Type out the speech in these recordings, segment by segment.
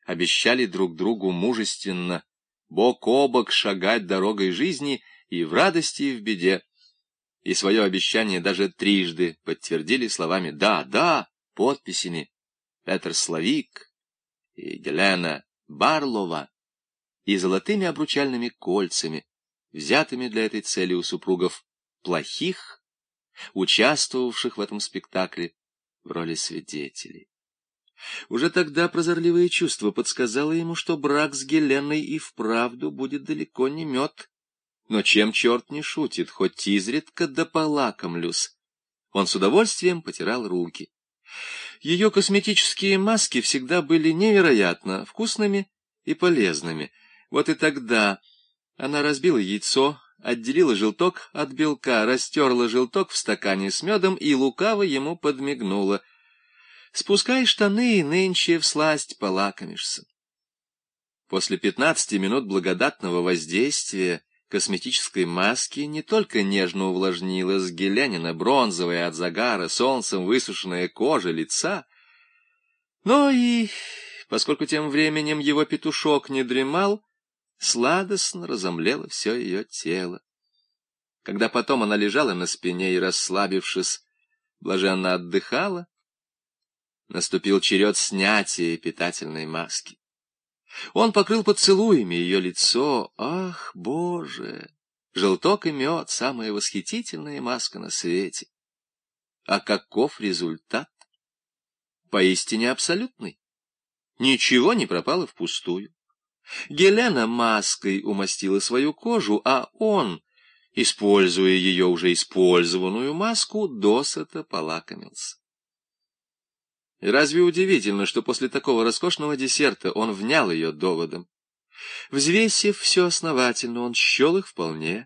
обещали друг другу мужественно, бок о бок шагать дорогой жизни и в радости, и в беде. И свое обещание даже трижды подтвердили словами «да, да», подписями Петр Славик и Гелена Барлова и золотыми обручальными кольцами, взятыми для этой цели у супругов плохих, участвовавших в этом спектакле в роли свидетелей. Уже тогда прозорливое чувство подсказало ему, что брак с Геленой и вправду будет далеко не мед. Но чем черт не шутит, хоть изредка да полакомлюсь. Он с удовольствием потирал руки. Ее косметические маски всегда были невероятно вкусными и полезными. Вот и тогда она разбила яйцо, отделила желток от белка, растерла желток в стакане с медом и лукаво ему подмигнула. «Спускай штаны, нынче всласть полакомишься». После 15 минут благодатного воздействия косметической маски не только нежно увлажнила с Геленина бронзовая от загара солнцем высушенная кожа лица, но и, поскольку тем временем его петушок не дремал, сладостно разомлело все ее тело. Когда потом она лежала на спине и, расслабившись, блаженно отдыхала, наступил черед снятия питательной маски. Он покрыл поцелуями ее лицо. Ах, Боже! Желток и мед — самая восхитительная маска на свете. А каков результат? Поистине абсолютный. Ничего не пропало впустую. Гелена маской умастила свою кожу, а он, используя ее уже использованную маску, досыта полакомился. И разве удивительно, что после такого роскошного десерта он внял ее доводом? Взвесив все основательно, он счел их вполне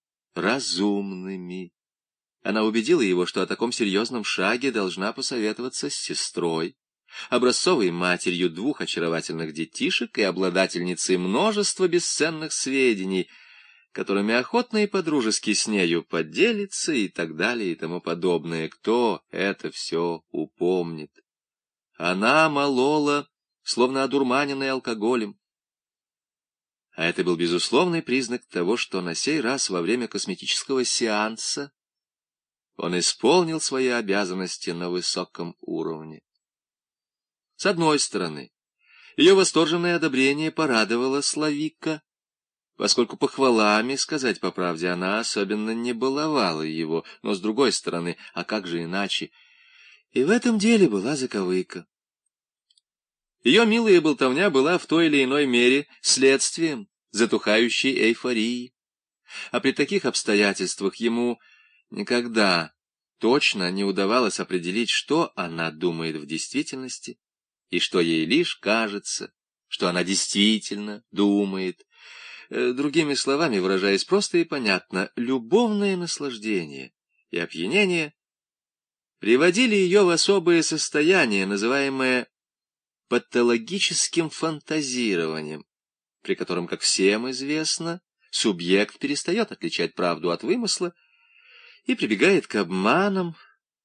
разумными. Она убедила его, что о таком серьезном шаге должна посоветоваться с сестрой, образцовой матерью 2 очаровательных детишек и обладательницей множества бесценных сведений, которыми охотно и по-дружески с нею поделится и так далее и тому подобное. Кто это все упомнит? Она молола, словно одурманенная алкоголем. А это был безусловный признак того, что на сей раз во время косметического сеанса он исполнил свои обязанности на высоком уровне. С одной стороны, ее восторженное одобрение порадовало Славика, поскольку похвалами, сказать по правде, она особенно не баловала его, но с другой стороны, а как же иначе? И в этом деле была заковыка. Ее милая болтовня была в той или иной мере следствием затухающей эйфории. А при таких обстоятельствах ему никогда точно не удавалось определить, что она думает в действительности, и что ей лишь кажется, что она действительно думает. Другими словами, выражаясь просто и понятно, любовное наслаждение и опьянение приводили ее в особое состояние, называемое патологическим фантазированием, при котором, как всем известно, субъект перестает отличать правду от вымысла и прибегает к обманам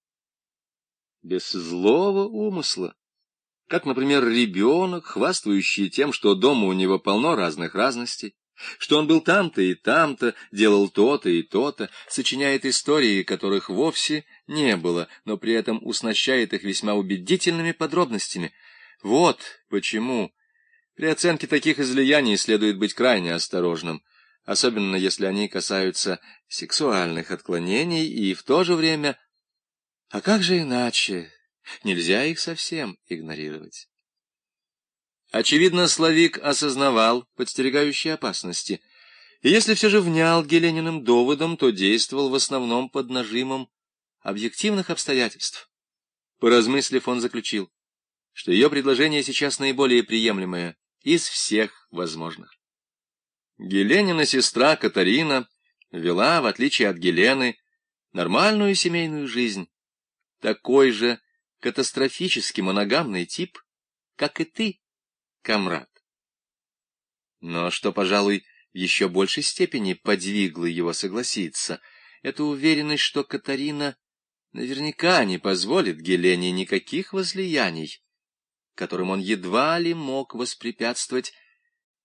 без злого умысла, как, например, ребенок, хвастающий тем, что дома у него полно разных разностей, что он был там-то и там-то, делал то-то и то-то, сочиняет истории, которых вовсе не было, но при этом уснащает их весьма убедительными подробностями. Вот почему при оценке таких излияний следует быть крайне осторожным, особенно если они касаются сексуальных отклонений, и в то же время, а как же иначе, нельзя их совсем игнорировать. Очевидно, Славик осознавал подстерегающие опасности, и если все же внял Гелениным доводом, то действовал в основном под нажимом объективных обстоятельств. Поразмыслив, он заключил, что ее предложение сейчас наиболее приемлемое из всех возможных. Геленина сестра Катарина вела, в отличие от Гелены, нормальную семейную жизнь, такой же катастрофически моногамный тип, как и ты, комрад. Но что, пожалуй, в еще большей степени подвигло его согласиться, это уверенность, что Катарина наверняка не позволит Гелене никаких возлияний, которым он едва ли мог воспрепятствовать